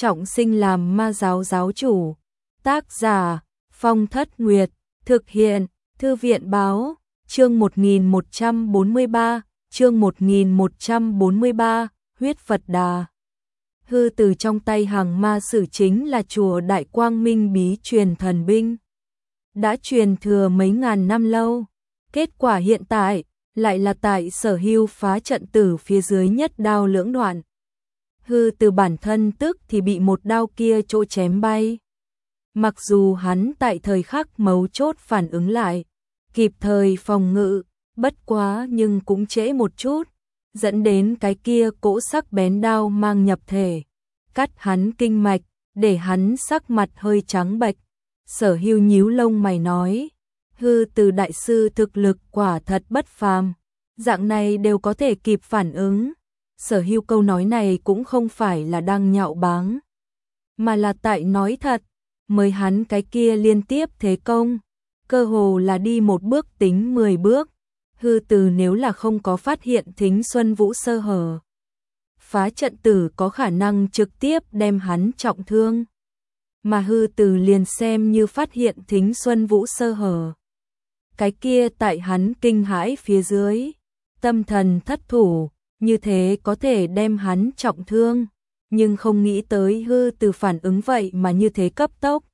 trọng sinh làm ma giáo giáo chủ. Tác giả Phong Thất Nguyệt, thực hiện Thư viện báo, chương 1143, chương 1143, huyết Phật Đà. Hư từ trong tay hàng ma sử chính là chùa Đại Quang Minh bí truyền thần binh. Đã truyền thừa mấy ngàn năm lâu, kết quả hiện tại lại là tại Sở Hưu phá trận tử phía dưới nhất đao lưỡng đoạn. Hư từ bản thân tức thì bị một đao kia chỗ chém bay. Mặc dù hắn tại thời khắc mấu chốt phản ứng lại, kịp thời phòng ngự, bất quá nhưng cũng trễ một chút, dẫn đến cái kia cỗ sắc bén đao mang nhập thể, cắt hắn kinh mạch, để hắn sắc mặt hơi trắng bệch. Sở Hưu nhíu lông mày nói, Hư từ đại sư thực lực quả thật bất phàm, dạng này đều có thể kịp phản ứng. Sở Hưu câu nói này cũng không phải là đang nhạo báng, mà là tại nói thật. Mới hắn cái kia liên tiếp thế công, cơ hồ là đi một bước tính 10 bước. Hư từ nếu là không có phát hiện Thính Xuân Vũ sơ hở, phá trận tử có khả năng trực tiếp đem hắn trọng thương. Mà Hư từ liền xem như phát hiện Thính Xuân Vũ sơ hở, cái kia tại hắn kinh hãi phía dưới, tâm thần thất thủ, như thế có thể đem hắn trọng thương. Nhưng không nghĩ tới Hư từ phản ứng vậy mà như thế cấp tốc.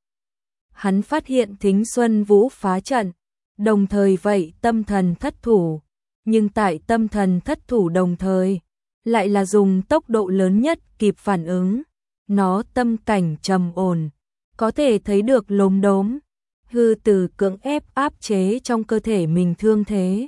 Hắn phát hiện Thính Xuân Vũ phá trận, đồng thời vậy tâm thần thất thủ, nhưng tại tâm thần thất thủ đồng thời, lại là dùng tốc độ lớn nhất kịp phản ứng. Nó tâm cảnh trầm ổn, có thể thấy được lốm đốm. Hư từ cưỡng ép áp chế trong cơ thể mình thương thế.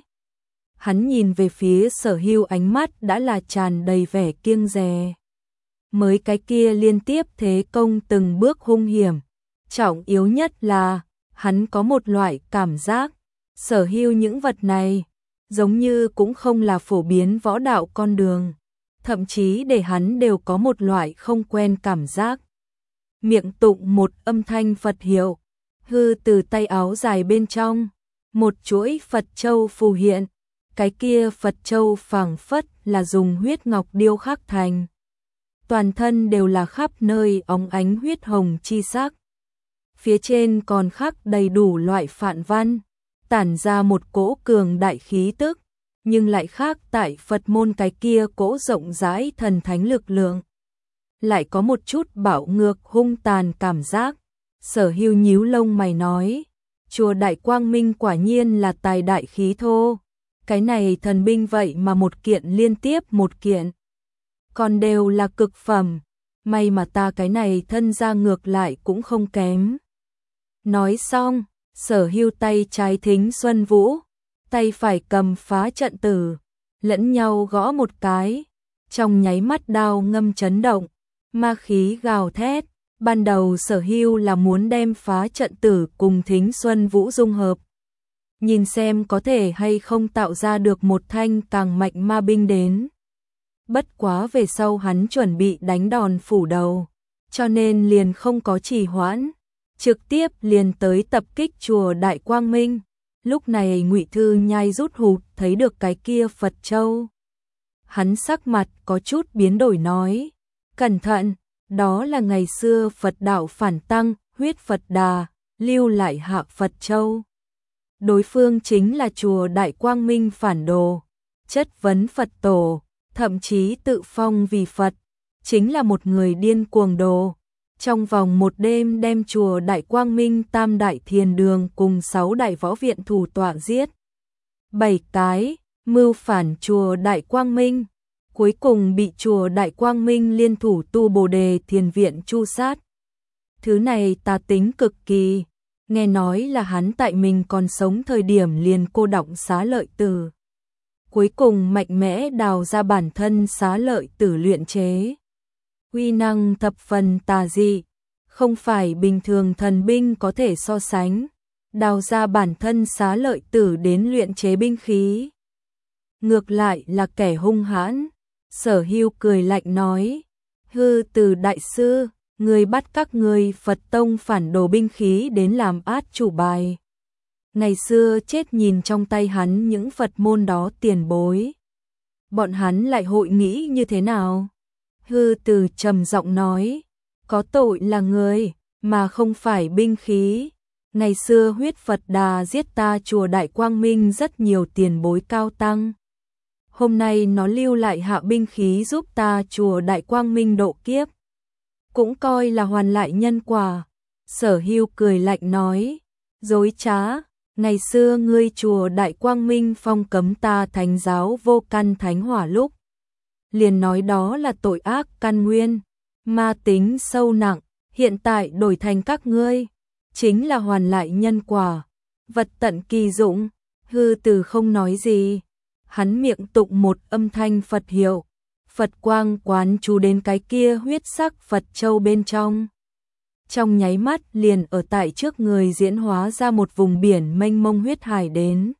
Hắn nhìn về phía Sở Hưu, ánh mắt đã là tràn đầy vẻ kiêng dè. Mới cái kia liên tiếp thế công từng bước hung hiểm. Trọng yếu nhất là, hắn có một loại cảm giác, Sở Hưu những vật này, giống như cũng không là phổ biến võ đạo con đường. Thậm chí để hắn đều có một loại không quen cảm giác. Miệng tụng một âm thanh Phật hiệu, Hư từ tay áo dài bên trong, một chuỗi Phật châu phù hiện. Cái kia Phật châu phảng phất là dùng huyết ngọc điêu khắc thành. Toàn thân đều là khắp nơi óng ánh huyết hồng chi sắc. Phía trên còn khắc đầy đủ loại phạn văn, tản ra một cỗ cường đại khí tức, nhưng lại khác tại Phật môn cái kia cỗ rộng rãi thần thánh lực lượng. Lại có một chút bạo ngược hung tàn cảm giác. Sở Hưu nhíu lông mày nói, chùa Đại Quang Minh quả nhiên là tài đại khí thô. Cái này thần binh vậy mà một kiện liên tiếp một kiện, còn đều là cực phẩm. May mà ta cái này thân ra ngược lại cũng không kém. Nói xong, Sở Hưu tay trái Thính Xuân Vũ, tay phải cầm phá trận tử, lẫn nhau gõ một cái. Trong nháy mắt đao ngâm chấn động, ma khí gào thét. Ban đầu Sở Hưu là muốn đem phá trận tử cùng Thính Xuân Vũ dung hợp, nhìn xem có thể hay không tạo ra được một thanh càng mạnh ma binh đến. Bất quá về sau hắn chuẩn bị đánh đòn phủ đầu, cho nên liền không có trì hoãn, trực tiếp liền tới tập kích chùa Đại Quang Minh. Lúc này Ngụy Thư Nhai rút hụt thấy được cái kia Phật châu. Hắn sắc mặt có chút biến đổi nói, cẩn thận, đó là ngày xưa Phật đạo phản tăng, huyết Phật Đà, lưu lại hạ Phật châu. Đối phương chính là chùa Đại Quang Minh phản đồ, chất vấn Phật tổ, thậm chí tự phong vì Phật, chính là một người điên cuồng đồ. Trong vòng một đêm đem chùa Đại Quang Minh tam đại thiền đường cùng 6 đại võ viện thủ tọa giết. 7 cái, mưu phản chùa Đại Quang Minh, cuối cùng bị chùa Đại Quang Minh liên thủ tu Bồ Đề Thiền Viện tru sát. Thứ này tà tính cực kỳ. Nghe nói là hắn tại mình còn sống thời điểm liền cô đọng xá lợi tử, cuối cùng mạnh mẽ đào ra bản thân xá lợi tử luyện chế. Uy năng thập phần tà dị, không phải bình thường thần binh có thể so sánh. Đào ra bản thân xá lợi tử đến luyện chế binh khí, ngược lại là kẻ hung hãn. Sở Hưu cười lạnh nói, Hư từ đại sư, người bắt các ngươi Phật tông phản đồ binh khí đến làm át chủ bài. Ngày xưa chết nhìn trong tay hắn những Phật môn đó tiền bối, bọn hắn lại hội nghĩ như thế nào? Hư từ trầm giọng nói, có tội là người, mà không phải binh khí. Ngày xưa huyết Phật Đà giết ta chùa Đại Quang Minh rất nhiều tiền bối cao tăng. Hôm nay nó lưu lại hạ binh khí giúp ta chùa Đại Quang Minh độ kiếp. Cũng coi là hoàn lại nhân quả. Sở Hưu cười lạnh nói, dối trá, ngày xưa ngươi chùa Đại Quang Minh phong cấm ta thánh giáo vô căn thánh hỏa lúc. Liền nói đó là tội ác căn nguyên, ma tính sâu nặng, hiện tại đổi thành các ngươi. Chính là hoàn lại nhân quả, vật tận kỳ dụng. Hư Từ không nói gì, hắn miệng tụng một âm thanh Phật hiệu, Phật quang quán chú đến cái kia huyết sắc Phật châu bên trong. Trong nháy mắt liền ở tại trước người diễn hóa ra một vùng biển mênh mông huyết hải đến.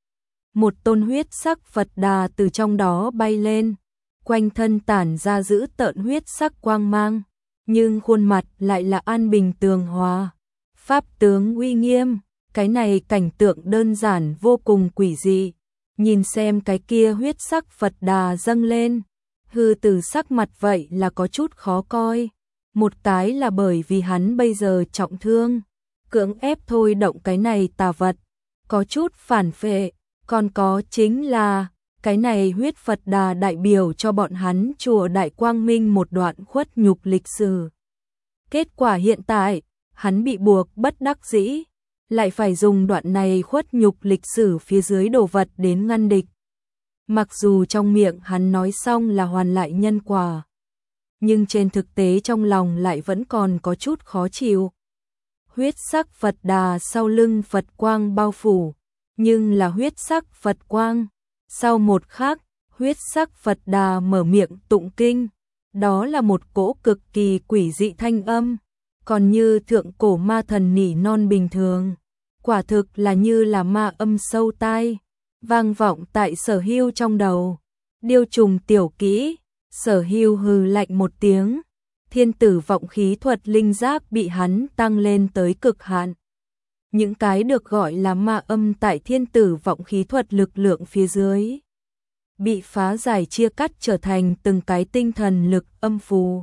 Một tôn huyết sắc Phật Đà từ trong đó bay lên, quanh thân tản ra dữ tợn huyết sắc quang mang, nhưng khuôn mặt lại là an bình tường hòa. Pháp tướng uy nghiêm, cái này cảnh tượng đơn giản vô cùng quỷ dị. Nhìn xem cái kia huyết sắc Phật Đà dâng lên, Hư Từ sắc mặt vậy là có chút khó coi. Một cái là bởi vì hắn bây giờ trọng thương, cưỡng ép thôi động cái này tà vật, có chút phản phệ, còn có chính là cái này huyết Phật Đà đại biểu cho bọn hắn chùa Đại Quang Minh một đoạn khuất nhục lịch sử. Kết quả hiện tại, hắn bị buộc bất đắc dĩ, lại phải dùng đoạn này khuất nhục lịch sử phía dưới đồ vật đến ngăn địch. Mặc dù trong miệng hắn nói xong là hoàn lại nhân quả, nhưng trên thực tế trong lòng lại vẫn còn có chút khó chịu. Huyết sắc Phật Đà sau lưng Phật quang bao phủ, nhưng là huyết sắc Phật quang. Sau một khắc, huyết sắc Phật Đà mở miệng tụng kinh, đó là một cỗ cực kỳ quỷ dị thanh âm, còn như thượng cổ ma thần nỉ non bình thường, quả thực là như là ma âm sâu tai, vang vọng tại Sở Hưu trong đầu. Điêu trùng tiểu kỹ, Sở Hưu hừ lạnh một tiếng, thiên tử vọng khí thuật linh giác bị hắn tăng lên tới cực hạn. Những cái được gọi là ma âm tại thiên tử vọng khí thuật lực lượng phía dưới, bị phá giải chia cắt trở thành từng cái tinh thần lực âm phù.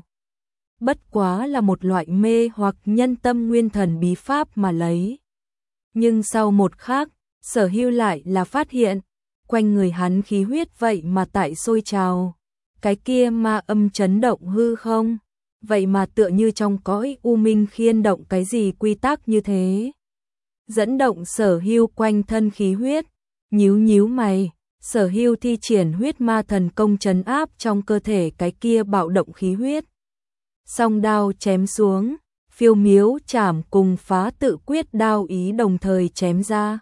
Bất quá là một loại mê hoặc nhân tâm nguyên thần bí pháp mà lấy. Nhưng sau một khắc, Sở Hưu lại là phát hiện, quanh người hắn khí huyết vậy mà tại sôi trào. Cái kia ma âm chấn động hư không, vậy mà tựa như trong cõi u minh khiên động cái gì quy tắc như thế. Dẫn động Sở Hưu quanh thân khí huyết, nhíu nhíu mày, Sở Hưu thi triển huyết ma thần công trấn áp trong cơ thể cái kia bạo động khí huyết. Song đao chém xuống, phiêu miếu chảm cùng phá tự quyết đao ý đồng thời chém ra.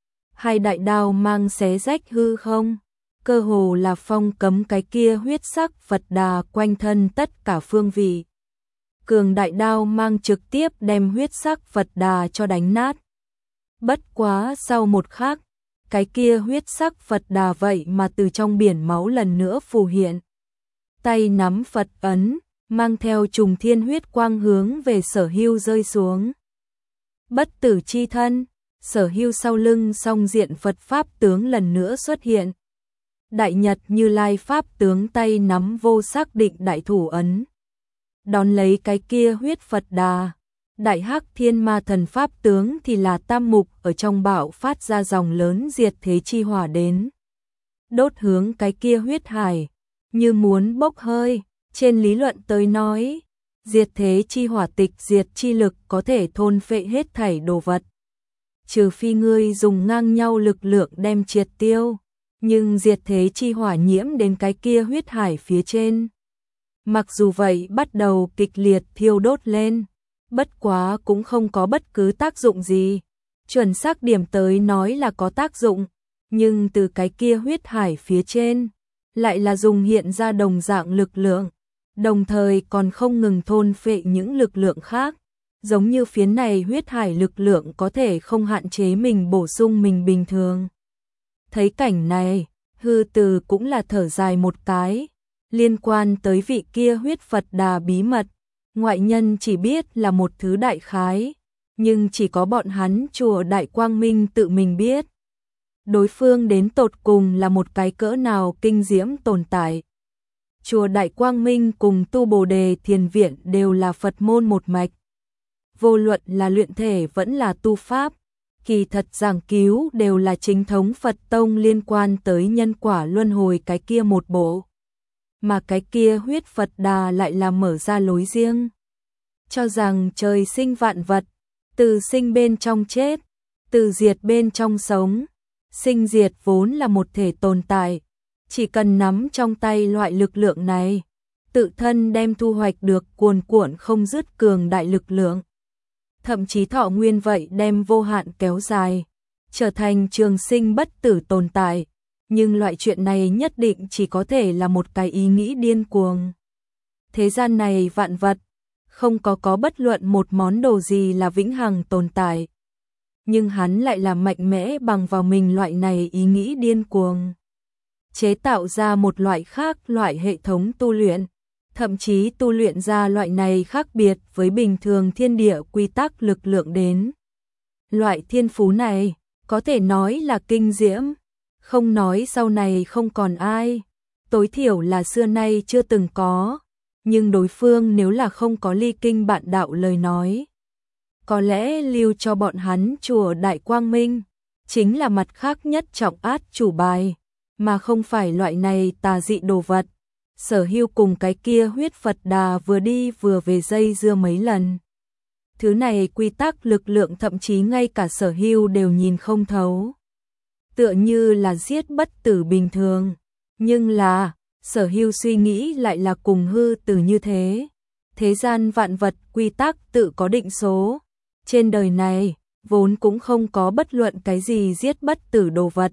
Hai đại đao mang xé rách hư không, cơ hồ là phong cấm cái kia huyết sắc Phật Đà quanh thân tất cả phương vị. Cường đại đao mang trực tiếp đem huyết sắc Phật Đà cho đánh nát. Bất quá sau một khắc, cái kia huyết sắc Phật Đà vậy mà từ trong biển máu lần nữa phù hiện. Tay nắm Phật ấn, mang theo trùng thiên huyết quang hướng về Sở Hưu rơi xuống. Bất tử chi thân, Sở Hưu sau lưng song diện Phật Pháp tướng lần nữa xuất hiện. Đại Nhật Như Lai Pháp tướng tay nắm vô sắc định đại thủ ấn, đón lấy cái kia huyết Phật Đà. Đại Hắc Thiên Ma Thần Pháp tướng thì là tam mục ở trong bạo phát ra dòng lớn diệt thế chi hỏa đến. Đốt hướng cái kia huyết hải, như muốn bốc hơi. Trên lý luận tới nói, diệt thế chi hỏa tịch diệt chi lực có thể thôn phệ hết thảy đồ vật. Trừ phi ngươi dùng ngang nhau lực lượng đem triệt tiêu, nhưng diệt thế chi hỏa nhiễm đến cái kia huyết hải phía trên. Mặc dù vậy bắt đầu kịch liệt thiêu đốt lên, bất quá cũng không có bất cứ tác dụng gì. Chuẩn xác điểm tới nói là có tác dụng, nhưng từ cái kia huyết hải phía trên, lại là dùng hiện ra đồng dạng lực lượng, đồng thời còn không ngừng thôn phệ những lực lượng khác. Giống như phía này huyết hải lực lượng có thể không hạn chế mình bổ sung mình bình thường. Thấy cảnh này, Hư Từ cũng là thở dài một cái. Liên quan tới vị kia huyết Phật Đà bí mật, ngoại nhân chỉ biết là một thứ đại khái, nhưng chỉ có bọn hắn chùa Đại Quang Minh tự mình biết. Đối phương đến tột cùng là một cái cỡ nào kinh diễm tồn tại. chùa Đại Quang Minh cùng tu Bồ Đề Thiền Viện đều là Phật môn một mạch. Vô luận là luyện thể vẫn là tu pháp, kỳ thật giảng cứu đều là chính thống Phật tông liên quan tới nhân quả luân hồi cái kia một bộ. Mà cái kia huyết Phật Đà lại là mở ra lối riêng. Cho rằng trời sinh vạn vật, từ sinh bên trong chết, từ diệt bên trong sống, sinh diệt vốn là một thể tồn tại, chỉ cần nắm trong tay loại lực lượng này, tự thân đem thu hoạch được cuồn cuộn không dứt cường đại lực lượng. Thậm chí thọ nguyên vậy đem vô hạn kéo dài, trở thành trường sinh bất tử tồn tại, nhưng loại chuyện này nhất định chỉ có thể là một cái ý nghĩ điên cuồng. Thế gian này vạn vật, không có bất luận một món đồ gì là vĩnh hằng tồn tại. Nhưng hắn lại là mạnh mẽ bằng vào mình loại này ý nghĩ điên cuồng. Chế tạo ra một loại khác loại hệ thống tu luyện, thậm chí tu luyện ra loại này khác biệt với bình thường thiên địa quy tắc lực lượng đến. Loại thiên phú này, có thể nói là kinh diễm, không nói sau này không còn ai, tối thiểu là xưa nay chưa từng có, nhưng đối phương nếu là không có ly kinh bạn đạo lời nói, có lẽ lưu cho bọn hắn chùa Đại Quang Minh, chính là mặt khác nhất trọng át chủ bài, mà không phải loại này tà dị đồ vật. Sở Hưu cùng cái kia huyết Phật Đà vừa đi vừa về dây dưa mấy lần. Thứ này quy tắc lực lượng thậm chí ngay cả Sở Hưu đều nhìn không thấu. Tựa như là giết bất tử bình thường, nhưng là, Sở Hưu suy nghĩ lại là cùng hư tử như thế. Thế gian vạn vật quy tắc tự có định số. Trên đời này, vốn cũng không có bất luận cái gì giết bất tử đồ vật.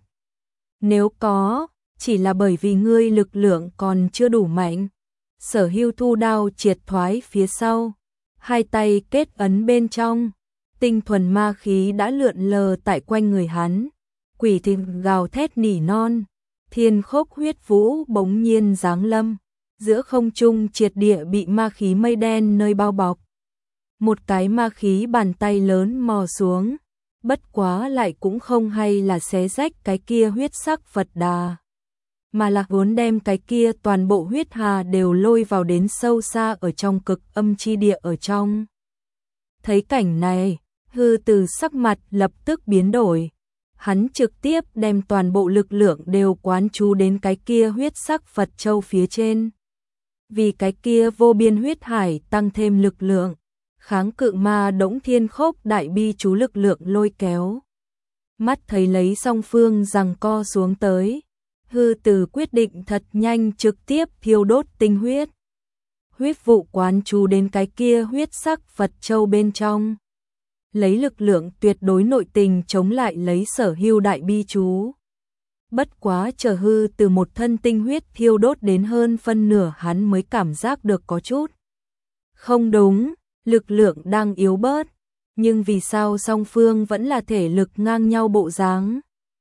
Nếu có, chỉ là bởi vì ngươi lực lượng còn chưa đủ mạnh. Sở Hưu thu đao triệt thoái phía sau, hai tay kết ấn bên trong, tinh thuần ma khí đã lượn lờ tại quanh người hắn. Quỷ thịnh gào thét nỉ non, thiên khốc huyết vũ bỗng nhiên giáng lâm, giữa không trung triệt địa bị ma khí mây đen nơi bao bọc. Một cái ma khí bàn tay lớn mò xuống, bất quá lại cũng không hay là xé rách cái kia huyết sắc Phật Đà, mà là vốn đem cái kia toàn bộ huyết hà đều lôi vào đến sâu xa ở trong cực âm chi địa ở trong. Thấy cảnh này, hư từ sắc mặt lập tức biến đổi, hắn trực tiếp đem toàn bộ lực lượng đều quán chú đến cái kia huyết sắc Phật châu phía trên. Vì cái kia vô biên huyết hải tăng thêm lực lượng, kháng cự ma đỗng thiên khốc đại bi chú lực lượng lôi kéo. Mắt thấy lấy song phương giằng co xuống tới, hư từ quyết định thật nhanh trực tiếp thiêu đốt tinh huyết. Huyết vụ quán chú đến cái kia huyết sắc Phật châu bên trong. Lấy lực lượng tuyệt đối nội tình chống lại lấy Sở Hưu đại bi chú. Bất quá chờ hư từ một thân tinh huyết thiêu đốt đến hơn phân nửa hắn mới cảm giác được có chút không đúng, lực lượng đang yếu bớt, nhưng vì sao song phương vẫn là thể lực ngang nhau bộ dáng.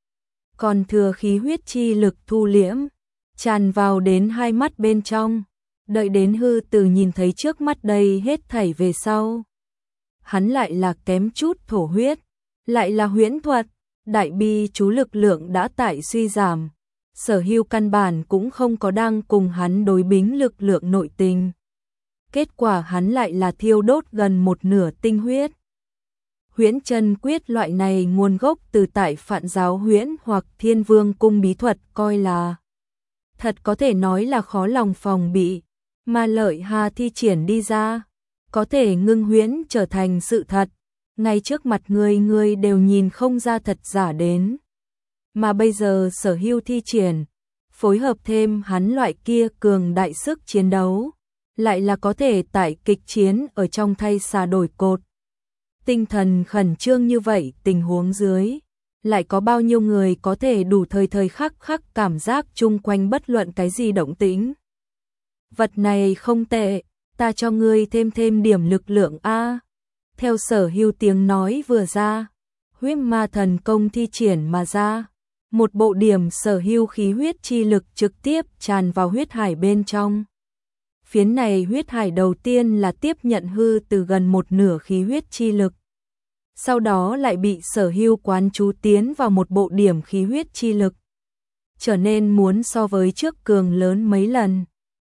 Còn thừa khí huyết chi lực thu liễm, tràn vào đến hai mắt bên trong, đợi đến hư từ nhìn thấy trước mắt đây hết thảy về sau. Hắn lại là kém chút thổ huyết, lại là huyễn thuật, đại bi chú lực lượng đã tại suy giảm. Sở Hưu căn bản cũng không có đang cùng hắn đối bính lực lượng nội tình. Kết quả hắn lại là thiêu đốt gần một nửa tinh huyết. Huyễn chân quyết loại này nguồn gốc từ tại Phạn giáo huyễn hoặc Thiên Vương cung bí thuật coi là thật có thể nói là khó lòng phòng bị, mà lợi hà thi triển đi ra, có thể ngưng huyễn trở thành sự thật, ngay trước mặt người đều nhìn không ra thật giả đến. Mà bây giờ Sở Hưu thi triển, phối hợp thêm hắn loại kia cường đại sức chiến đấu, lại là có thể tại kịch chiến ở trong thay xà đổi cột. Tinh thần khẩn trương như vậy tình huống dưới, lại có bao nhiêu người có thể đủ thời khắc khắc cảm giác chung quanh bất luận cái gì động tĩnh. Vật này không tệ, ta cho ngươi thêm điểm lực lượng a. Theo Sở Hưu tiếng nói vừa ra, huyết ma thần công thi triển mà ra, một bộ điểm Sở Hưu khí huyết chi lực trực tiếp tràn vào huyết hải bên trong. Phiến này huyết hải đầu tiên là tiếp nhận hư từ gần một nửa khí huyết chi lực. Sau đó lại bị Sở Hưu quán chú tiến vào một bộ điểm khí huyết chi lực. Trở nên muốn so với trước cường lớn mấy lần.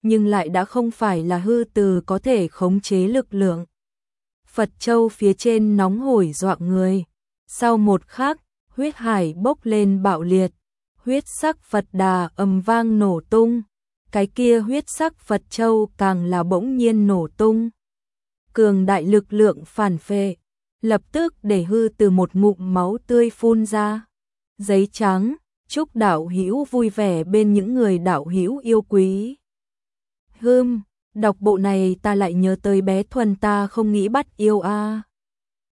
nhưng lại đã không phải là hư từ có thể khống chế lực lượng. Phật châu phía trên nóng hổi dọa người. Sau một khắc, huyết hải bốc lên bạo liệt, huyết sắc Phật đà ầm vang nổ tung. Cái kia huyết sắc Phật châu càng là bỗng nhiên nổ tung. Cường đại lực lượng phản phệ, lập tức để hư từ một ngụm máu tươi phun ra. Giấy trắng, chúc đạo hữu vui vẻ bên những người đạo hữu yêu quý. Đọc bộ này ta lại nhớ tới bé Thuần ta không nghĩ bắt yêu a.